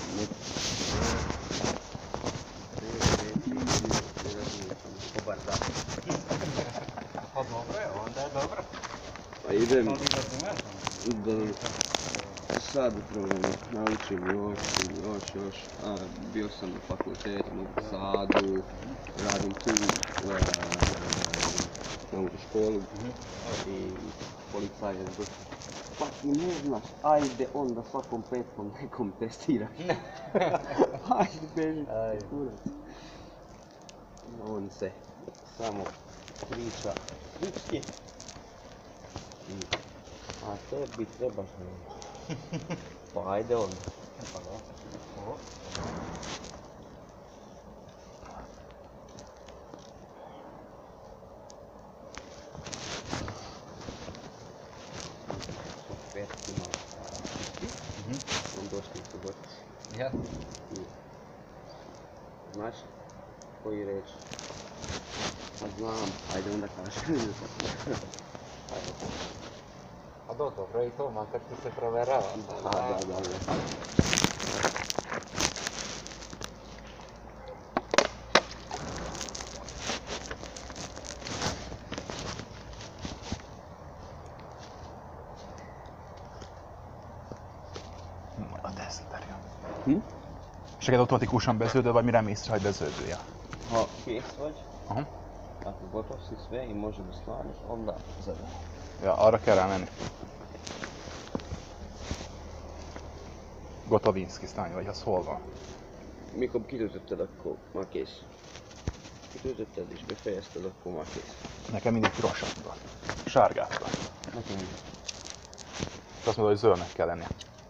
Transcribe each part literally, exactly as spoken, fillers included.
Pa dobro je, onda je dobro. Pa idem da sad probam, naučim još, još, još, a bio sam na fakultetu u Sadu, radim tu u školu i policajac došao. Pa ti ne znaš, ajde onda svakom petkom nekom testiraš. Ajde beži, kurac. On se samo priča sličke. A tebi trebaš nešto. Pa ajde onda. Pa da. Petki malo. On došli su gotici. Ja? Znaš koji reč? Pa znam, ajde onda kažem. A do dobro i to, makar ti se proverava. Da, da, da. A dezinterjú. Hm? Seged automatikusan beződő, vagy mire mész rá, hogy beződője? Ha kész vagy, Aha. ako gotov si sve i možemo slaniš, onda zadaš. Ja, arra kell rámenni. Gotovinski sztány, vagy az hol van? Mikor kitöltötted, akkor már kész. Kitöltötted és befejezted, akkor már kész. Nekem mindig pirosatban. Sárgátban. Nekem is. Azt mondod, hogy zöldnek kell lennie.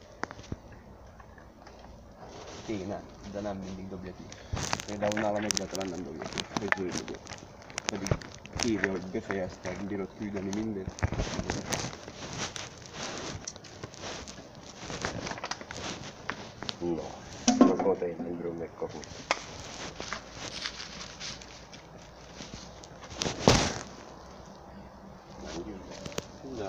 Kéne, de nem mindig dobja ki. Például nálam egyáltalán nem dobja ki, hogy zöld legyen. Pedig írja, hogy befejezted, bírod küldeni mindent. No, akkor tényleg bírom megkapni. Да.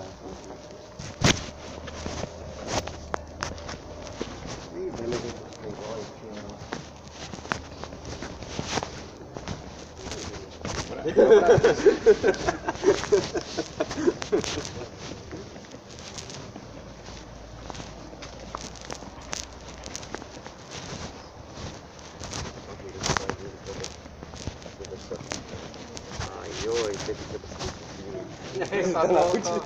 Ой, ты это послушай. Sad naučiti.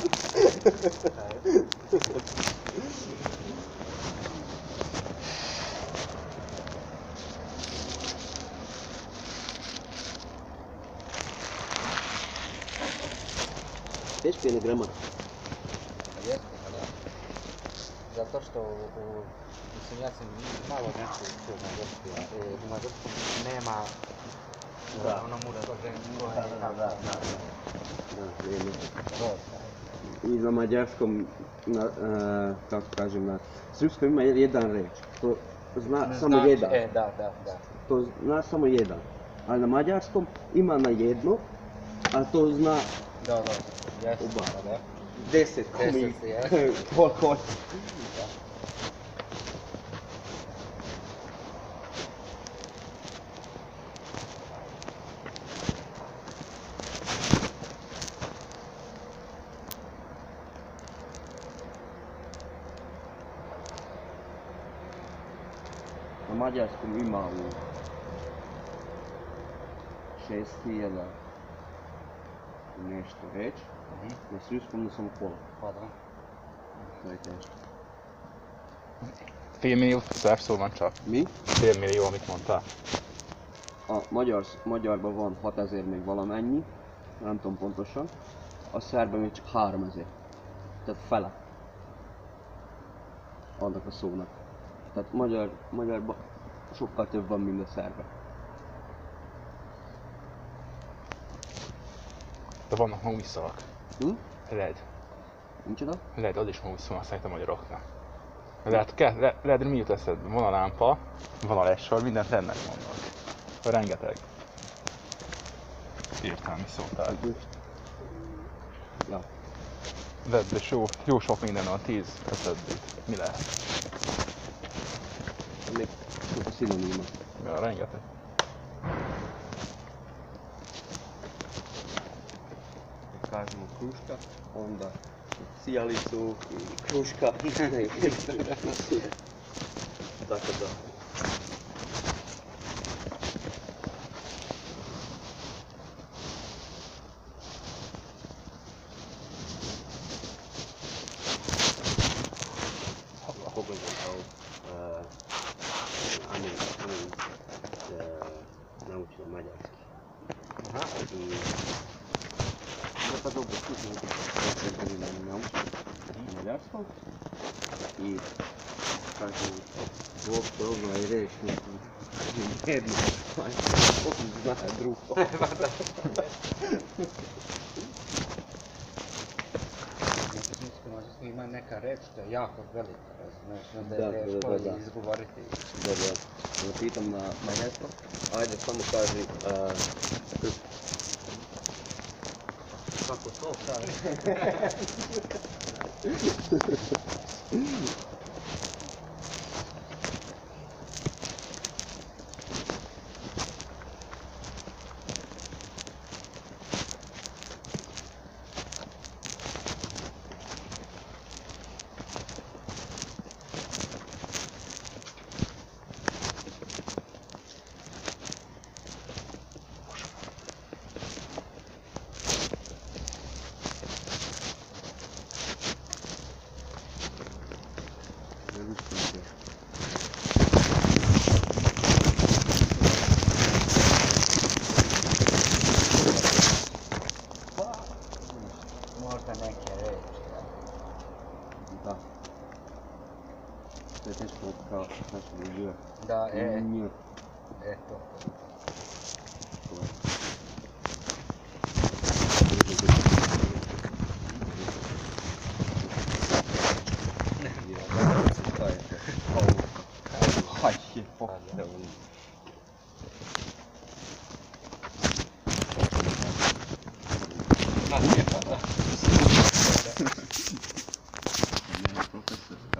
Teško je na grama. Jeste, pa da. Zato što u, mislim, ja sam malo nešto učio na mađarsku, a u mađarskom nema ono muško-žensko. Da, da, da. Da, nema. I na mađarskom, na, uh, kako kažem, na srpskom ima jedan reč. To zna Ne samo znači, jedan. E, da, da, da. To zna samo jedan. Ali na mađarskom ima na jedno, a to zna Da, da. Jeste, oba. pa da. Deset, komi, Deset, jeste. koliko hoće. Na mađarskom ima u šest hiljada nešto reći, na srpskom samo pola. Pa da. To je teško. Fél millió szerszó van csak. Mi? Fél millió, amit mondtál. A magyar, magyarban van hatezer még valamennyi, nem tudom pontosan. A szerben még csak háromezer. Tehát fele annak a szónak. Tehát magyar, magyarban sokkal több van, mint a szerben. De vannak ma új szavak. Hm? Led. Micsoda? Led, az is ma új szó van szerintem a magyaroknak. Lehet, ke, le, lehet, mi jut eszedbe? Van a lámpa, van a lessor, mindent lednek mondnak. Rengeteg értelmi szótárgy. Ja. Led, és jó, jó sok minden van, tíz eszedbe. Mi lehet? li synonima? Joo, rengettä. Kažemo kruška, onda sijalicu i kruška. Tako da. Pogledam kao uh, Amin, Amin uh, naučila mađarski. Aha. I da pa dobro slušam deset godina naučio mađarskog i kažu Bog dobro i reći nešto jedno, poslije zna drugo. Mađarski ima neka reč što je jako velika, razumiješ, onda Da, je da, teško da, da. izgovoriti. Da, da. Da pitam na mađarskom, ajde samo kaži uh, kako to kaže? Možda neke reči, Da. To je teško kao naši ljudje. da, e, Nj. eto. Hajde, pohvala. Nasjepa, da.